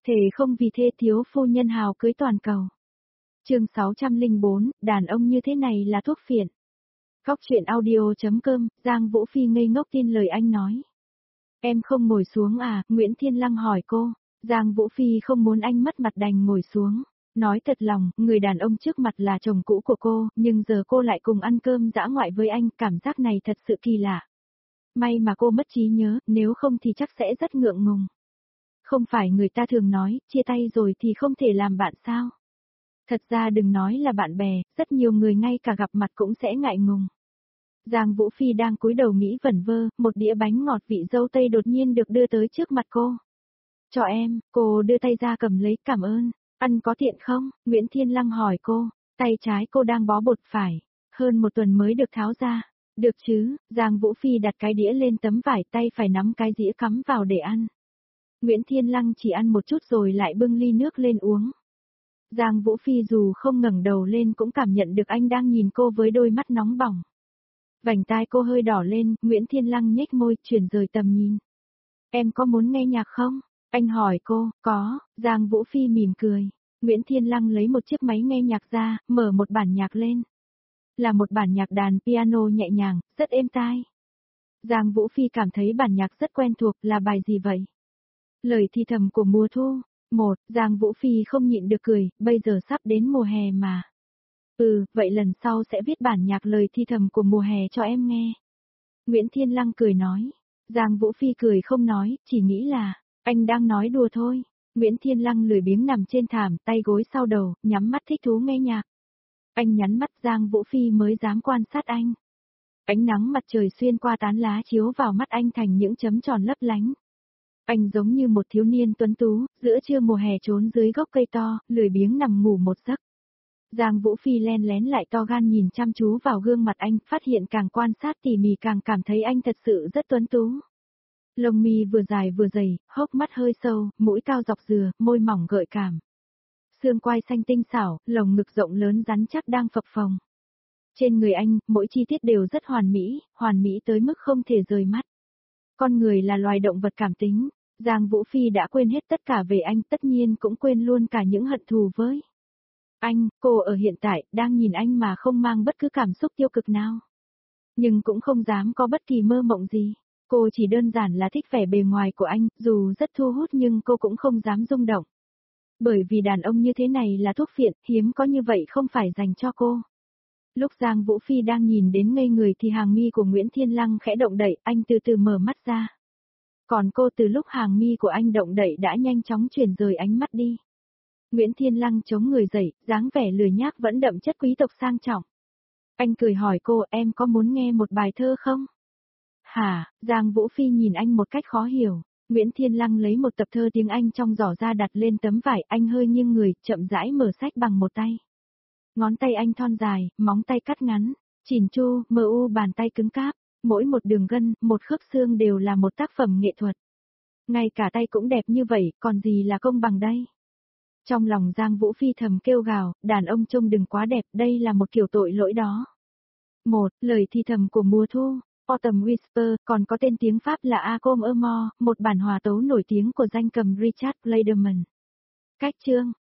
Thề không vì thê thiếu phu nhân hào cưới toàn cầu. Chương 604, đàn ông như thế này là thuốc phiện. Góc truyện audio.com, Giang Vũ Phi ngây ngốc tin lời anh nói. Em không ngồi xuống à, Nguyễn Thiên Lăng hỏi cô. Giang Vũ Phi không muốn anh mất mặt đành ngồi xuống. Nói thật lòng, người đàn ông trước mặt là chồng cũ của cô, nhưng giờ cô lại cùng ăn cơm dã ngoại với anh, cảm giác này thật sự kỳ lạ. May mà cô mất trí nhớ, nếu không thì chắc sẽ rất ngượng ngùng. Không phải người ta thường nói, chia tay rồi thì không thể làm bạn sao? Thật ra đừng nói là bạn bè, rất nhiều người ngay cả gặp mặt cũng sẽ ngại ngùng. Giang Vũ Phi đang cúi đầu nghĩ vẩn vơ, một đĩa bánh ngọt vị dâu tây đột nhiên được đưa tới trước mặt cô. Cho em, cô đưa tay ra cầm lấy, cảm ơn. Ăn có tiện không? Nguyễn Thiên Lăng hỏi cô. Tay trái cô đang bó bột phải. Hơn một tuần mới được tháo ra. Được chứ, Giang Vũ Phi đặt cái đĩa lên tấm vải, tay phải nắm cái dĩa cắm vào để ăn. Nguyễn Thiên Lăng chỉ ăn một chút rồi lại bưng ly nước lên uống. Giang Vũ Phi dù không ngẩng đầu lên cũng cảm nhận được anh đang nhìn cô với đôi mắt nóng bỏng. Vành tai cô hơi đỏ lên, Nguyễn Thiên Lăng nhếch môi, chuyển rời tầm nhìn. Em có muốn nghe nhạc không? Anh hỏi cô, có, Giang Vũ Phi mỉm cười. Nguyễn Thiên Lăng lấy một chiếc máy nghe nhạc ra, mở một bản nhạc lên. Là một bản nhạc đàn piano nhẹ nhàng, rất êm tai. Giang Vũ Phi cảm thấy bản nhạc rất quen thuộc, là bài gì vậy? Lời thì thầm của mùa thu. Giang Vũ Phi không nhịn được cười, bây giờ sắp đến mùa hè mà. Vậy lần sau sẽ viết bản nhạc lời thi thầm của mùa hè cho em nghe. Nguyễn Thiên Lăng cười nói. Giang Vũ Phi cười không nói, chỉ nghĩ là, anh đang nói đùa thôi. Nguyễn Thiên Lăng lười biếng nằm trên thảm, tay gối sau đầu, nhắm mắt thích thú nghe nhạc. Anh nhắn mắt Giang Vũ Phi mới dám quan sát anh. Ánh nắng mặt trời xuyên qua tán lá chiếu vào mắt anh thành những chấm tròn lấp lánh. Anh giống như một thiếu niên tuấn tú, giữa trưa mùa hè trốn dưới gốc cây to, lười biếng nằm ngủ một giấc. Giang Vũ Phi len lén lại to gan nhìn chăm chú vào gương mặt anh, phát hiện càng quan sát tỉ mỉ càng cảm thấy anh thật sự rất tuấn tú. Lông mi vừa dài vừa dày, hốc mắt hơi sâu, mũi cao dọc dừa, môi mỏng gợi cảm. Xương quai xanh tinh xảo, lồng ngực rộng lớn rắn chắc đang phập phồng. Trên người anh, mỗi chi tiết đều rất hoàn mỹ tới mức không thể rời mắt. Con người là loài động vật cảm tính. Giang Vũ Phi đã quên hết tất cả về anh, tất nhiên cũng quên luôn cả những hận thù với anh. Cô ở hiện tại, đang nhìn anh mà không mang bất cứ cảm xúc tiêu cực nào. Nhưng cũng không dám có bất kỳ mơ mộng gì. Cô chỉ đơn giản là thích vẻ bề ngoài của anh, dù rất thu hút nhưng cô cũng không dám rung động. Bởi vì đàn ông như thế này là thuốc phiện, hiếm có như vậy không phải dành cho cô. Lúc Giang Vũ Phi đang nhìn đến ngây người thì hàng mi của Nguyễn Thiên Lăng khẽ động đậy, anh từ từ mở mắt ra. Còn cô từ lúc hàng mi của anh động đậy đã nhanh chóng chuyển rời ánh mắt đi. Nguyễn Thiên Lăng chống người dậy, dáng vẻ lười nhác vẫn đậm chất quý tộc sang trọng. Anh cười hỏi cô, em có muốn nghe một bài thơ không? Hả? Giang Vũ Phi nhìn anh một cách khó hiểu. Nguyễn Thiên Lăng lấy một tập thơ tiếng Anh trong giỏ ra đặt lên tấm vải, anh hơi nghiêng người, chậm rãi mở sách bằng một tay. Ngón tay anh thon dài, móng tay cắt ngắn, chỉn chu, mờ u, bàn tay cứng cáp, mỗi một đường gân, một khớp xương đều là một tác phẩm nghệ thuật. Ngay cả tay cũng đẹp như vậy, còn gì là công bằng đây? Trong lòng Giang Vũ Phi thầm kêu gào, đàn ông trông đừng quá đẹp, đây là một kiểu tội lỗi đó. Lời thì thầm của mùa thu, Autumn Whisper, còn có tên tiếng Pháp là A Comme Amour, một bản hòa tấu nổi tiếng của danh cầm Richard Clayderman. Cách chương,